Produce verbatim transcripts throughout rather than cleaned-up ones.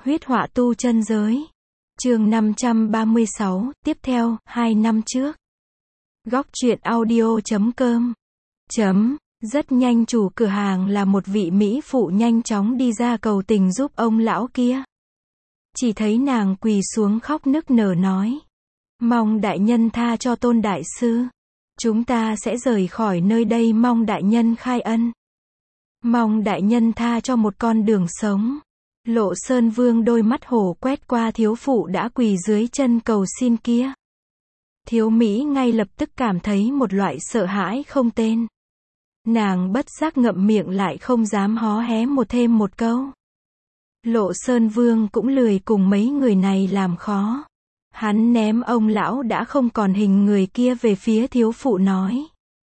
Huyết họa tu chân giới. Chương năm trăm ba mươi sáu, tiếp theo, hai năm trước. Góc truyện audio chấm com. Chấm. Rất nhanh chủ cửa hàng là một vị mỹ phụ nhanh chóng đi ra cầu tình giúp ông lão kia. Chỉ thấy nàng quỳ xuống khóc nức nở nói. Mong đại nhân tha cho Tôn đại sư. Chúng ta sẽ rời khỏi nơi đây, mong đại nhân khai ân. Mong đại nhân tha cho một con đường sống. Lộ Sơn Vương đôi mắt hổ quét qua thiếu phụ đã quỳ dưới chân cầu xin kia. Thiếu Mỹ ngay lập tức cảm thấy một loại sợ hãi không tên. Nàng bất giác ngậm miệng lại không dám hó hé một thêm một câu. Lộ Sơn Vương cũng lười cùng mấy người này làm khó. Hắn ném ông lão đã không còn hình người kia về phía thiếu phụ nói.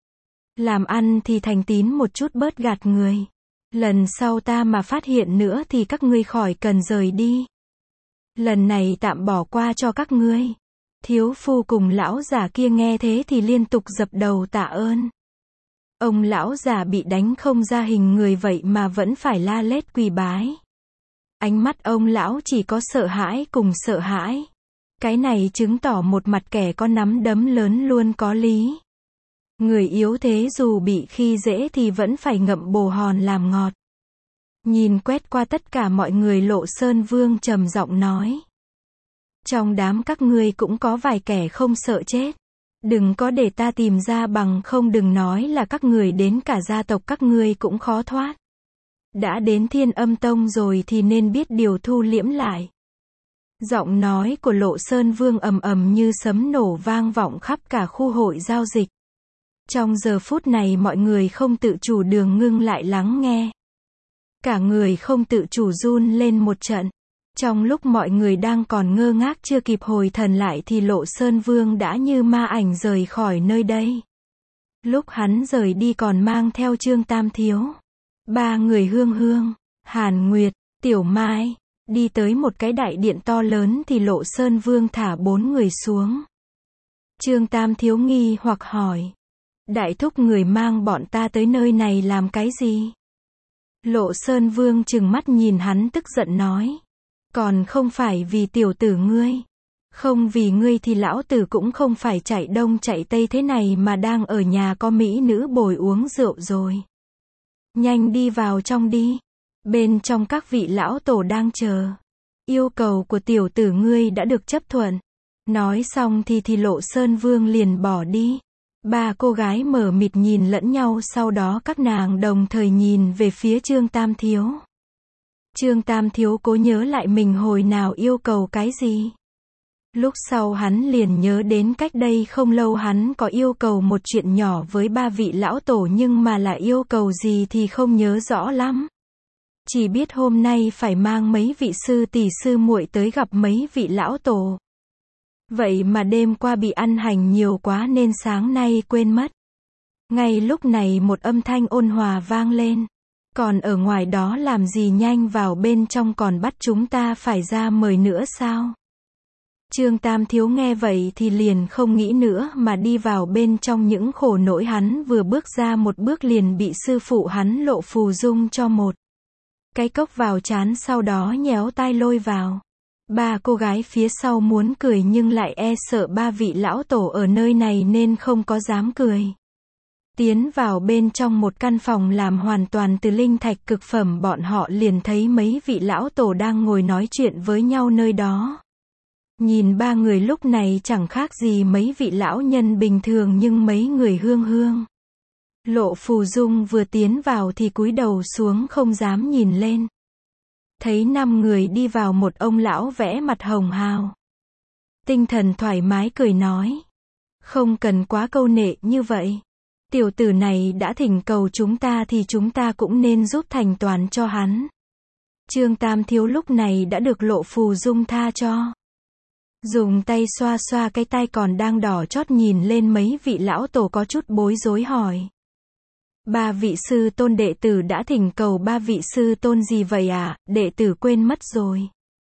Làm ăn thì thành tín một chút, bớt gạt người. Lần sau ta mà phát hiện nữa thì các ngươi khỏi cần rời đi. Lần này tạm bỏ qua cho các ngươi. Thiếu phu cùng lão già kia nghe thế thì liên tục dập đầu tạ ơn. Ông lão già bị đánh không ra hình người vậy mà vẫn phải la lết quỳ bái. Ánh mắt ông lão chỉ có sợ hãi cùng sợ hãi. Cái này chứng tỏ một mặt kẻ có nắm đấm lớn luôn có lý. Người yếu thế dù bị khi dễ thì vẫn phải ngậm bồ hòn làm ngọt. Nhìn quét qua tất cả mọi người, Lộ Sơn Vương trầm giọng nói. Trong đám các ngươi cũng có vài kẻ không sợ chết. Đừng có để ta tìm ra, bằng không đừng nói là các người, đến cả gia tộc các ngươi cũng khó thoát. Đã đến Thiên Âm Tông rồi thì nên biết điều, thu liễm lại. Giọng nói của Lộ Sơn Vương ầm ầm như sấm nổ vang vọng khắp cả khu hội giao dịch. Trong giờ phút này mọi người không tự chủ đường ngưng lại lắng nghe. Cả người không tự chủ run lên một trận. Trong lúc mọi người đang còn ngơ ngác chưa kịp hồi thần lại thì Lộ Sơn Vương đã như ma ảnh rời khỏi nơi đây. Lúc hắn rời đi còn mang theo Trương Tam Thiếu. Ba người Hương Hương, Hàn Nguyệt, Tiểu Mai. Đi tới một cái đại điện to lớn thì Lộ Sơn Vương thả bốn người xuống. Trương Tam Thiếu nghi hoặc hỏi. Đại thúc, người mang bọn ta tới nơi này làm cái gì? Lộ Sơn Vương trừng mắt nhìn hắn tức giận nói. Còn không phải vì tiểu tử ngươi. Không vì ngươi thì lão tử cũng không phải chạy đông chạy tây thế này mà đang ở nhà có mỹ nữ bồi uống rượu rồi. Nhanh đi vào trong đi. Bên trong các vị lão tổ đang chờ. Yêu cầu của tiểu tử ngươi đã được chấp thuận. Nói xong thì thì Lộ Sơn Vương liền bỏ đi. Ba cô gái mờ mịt nhìn lẫn nhau, sau đó các nàng đồng thời nhìn về phía Trương Tam Thiếu. Trương Tam Thiếu cố nhớ lại mình hồi nào yêu cầu cái gì. Lúc sau hắn liền nhớ đến cách đây không lâu hắn có yêu cầu một chuyện nhỏ với ba vị lão tổ, nhưng mà là yêu cầu gì thì không nhớ rõ lắm. Chỉ biết hôm nay phải mang mấy vị sư tỷ sư muội tới gặp mấy vị lão tổ. Vậy mà đêm qua bị ăn hành nhiều quá nên sáng nay quên mất. Ngay lúc này một âm thanh ôn hòa vang lên. Còn ở ngoài đó làm gì, nhanh vào bên trong, còn bắt chúng ta phải ra mời nữa sao? Trương Tam Thiếu nghe vậy thì liền không nghĩ nữa mà đi vào bên trong. Những khổ nỗi hắn vừa bước ra một bước liền bị sư phụ hắn Lộ Phù Dung cho một cái cốc vào trán, sau đó nhéo tai lôi vào. Ba cô gái phía sau muốn cười nhưng lại e sợ ba vị lão tổ ở nơi này nên không có dám cười. Tiến vào bên trong một căn phòng làm hoàn toàn từ linh thạch cực phẩm, bọn họ liền thấy mấy vị lão tổ đang ngồi nói chuyện với nhau nơi đó. Nhìn ba người lúc này chẳng khác gì mấy vị lão nhân bình thường, nhưng mấy người Hương Hương, Lộ Phù Dung vừa tiến vào thì cúi đầu xuống không dám nhìn lên. Thấy năm người đi vào, một ông lão vẽ mặt hồng hào, tinh thần thoải mái cười nói. Không cần quá câu nệ như vậy. Tiểu tử này đã thỉnh cầu chúng ta thì chúng ta cũng nên giúp thành toàn cho hắn. Trương Tam Thiếu lúc này đã được Lộ Phù Dung tha cho. Dùng tay xoa xoa cái tai còn đang đỏ chót, nhìn lên mấy vị lão tổ có chút bối rối hỏi. Ba vị sư tôn đệ tử đã thỉnh cầu. Ba vị sư tôn gì vậy à, đệ tử quên mất rồi.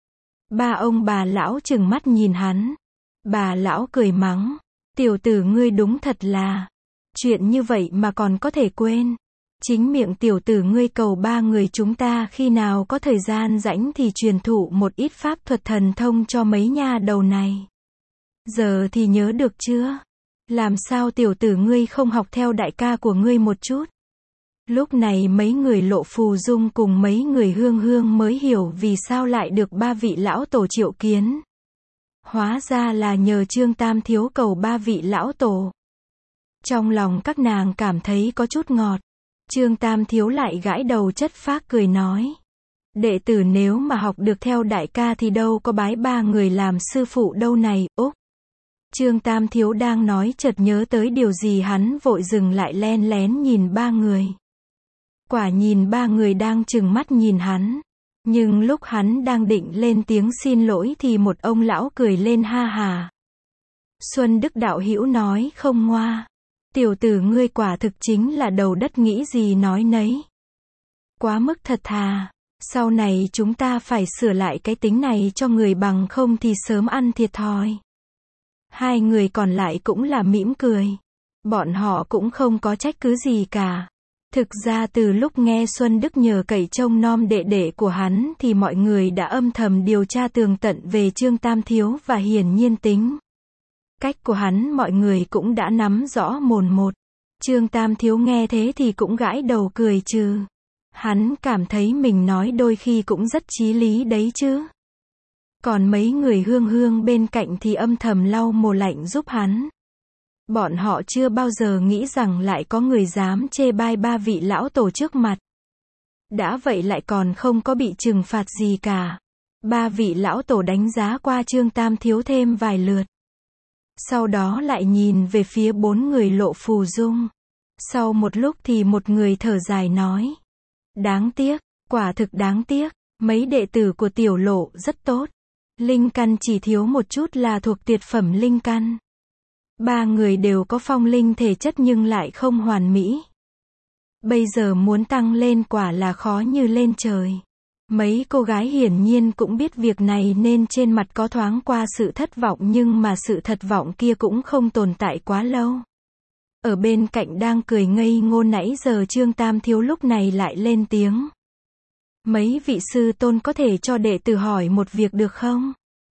Ba ông bà lão trừng mắt nhìn hắn. Bà lão cười mắng. Tiểu tử ngươi đúng thật là, chuyện như vậy mà còn có thể quên. Chính miệng tiểu tử ngươi cầu ba người chúng ta khi nào có thời gian rảnh thì truyền thụ một ít pháp thuật thần thông cho mấy nha đầu này. Giờ thì nhớ được chưa? Làm sao tiểu tử ngươi không học theo đại ca của ngươi một chút? Lúc này mấy người Lộ Phù Dung cùng mấy người Hương Hương mới hiểu vì sao lại được ba vị lão tổ triệu kiến. Hóa ra là nhờ Trương Tam Thiếu cầu ba vị lão tổ. Trong lòng các nàng cảm thấy có chút ngọt. Trương Tam Thiếu lại gãi đầu chất phác cười nói. Đệ tử nếu mà học được theo đại ca thì đâu có bái ba người làm sư phụ đâu này, úc. Trương Tam Thiếu đang nói chợt nhớ tới điều gì hắn vội dừng lại len lén nhìn ba người. Quả nhìn ba người đang trừng mắt nhìn hắn. Nhưng lúc hắn đang định lên tiếng xin lỗi thì một ông lão cười lên ha hà. Xuân Đức đạo hữu nói không ngoa. Tiểu tử ngươi quả thực chính là đầu đất nghĩ gì nói nấy. Quá mức thật thà. Sau này chúng ta phải sửa lại cái tính này cho người bằng không thì sớm ăn thiệt thòi. Hai người còn lại cũng là mỉm cười. Bọn họ cũng không có trách cứ gì cả. Thực ra từ lúc nghe Xuân Đức nhờ cậy trông nom đệ đệ của hắn thì mọi người đã âm thầm điều tra tường tận về Trương Tam Thiếu và hiển nhiên tính. Cách của hắn mọi người cũng đã nắm rõ mồn một. Trương Tam Thiếu nghe thế thì cũng gãi đầu cười trừ. Hắn cảm thấy mình nói đôi khi cũng rất chí lý đấy chứ. Còn mấy người Hương Hương bên cạnh thì âm thầm lau mồ lạnh giúp hắn. Bọn họ chưa bao giờ nghĩ rằng lại có người dám chê bai ba vị lão tổ trước mặt. Đã vậy lại còn không có bị trừng phạt gì cả. Ba vị lão tổ đánh giá qua Trương Tam Thiếu thêm vài lượt. Sau đó lại nhìn về phía bốn người Lộ Phù Dung. Sau một lúc thì một người thở dài nói. Đáng tiếc, quả thực đáng tiếc, mấy đệ tử của tiểu Lộ rất tốt. Linh căn chỉ thiếu một chút là thuộc tuyệt phẩm linh căn. Ba người đều có phong linh thể chất nhưng lại không hoàn mỹ. Bây giờ muốn tăng lên quả là khó như lên trời. Mấy cô gái hiển nhiên cũng biết việc này nên trên mặt có thoáng qua sự thất vọng nhưng mà sự thất vọng kia cũng không tồn tại quá lâu. Ở bên cạnh đang cười ngây ngô nãy giờ Trương Tam Thiếu lúc này lại lên tiếng. Mấy vị sư tôn có thể cho đệ tử hỏi một việc được không?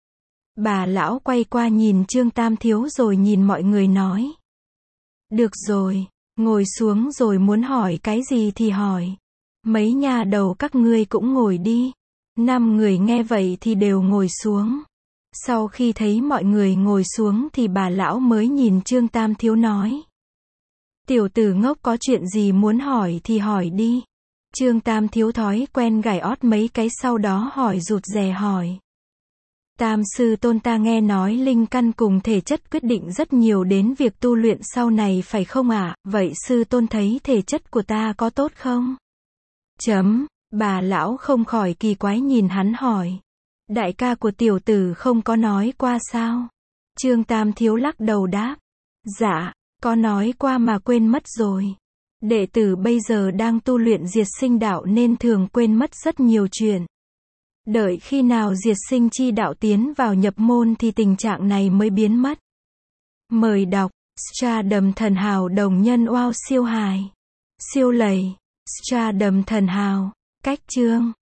Bà lão quay qua nhìn Trương Tam Thiếu rồi nhìn mọi người nói. Được rồi, ngồi xuống rồi muốn hỏi cái gì thì hỏi. Mấy nhà đầu các ngươi cũng ngồi đi. Năm người nghe vậy thì đều ngồi xuống. Sau khi thấy mọi người ngồi xuống thì bà lão mới nhìn Trương Tam Thiếu nói. Tiểu tử ngốc có chuyện gì muốn hỏi thì hỏi đi. Trương Tam Thiếu thói quen gảy ót mấy cái sau đó hỏi rụt rè hỏi. Tam sư tôn ta nghe nói linh căn cùng thể chất quyết định rất nhiều đến việc tu luyện sau này phải không ạ? À? Vậy sư tôn thấy thể chất của ta có tốt không? Chấm, bà lão không khỏi kỳ quái nhìn hắn hỏi. Đại ca của tiểu tử không có nói qua sao? Trương Tam Thiếu lắc đầu đáp. Dạ, có nói qua mà quên mất rồi. Đệ tử bây giờ đang tu luyện diệt sinh đạo nên thường quên mất rất nhiều chuyện. Đợi khi nào diệt sinh chi đạo tiến vào nhập môn thì tình trạng này mới biến mất. Mời đọc, Stardom thần hào đồng nhân wow siêu hài. Siêu lầy, Stardom thần hào, cách chương.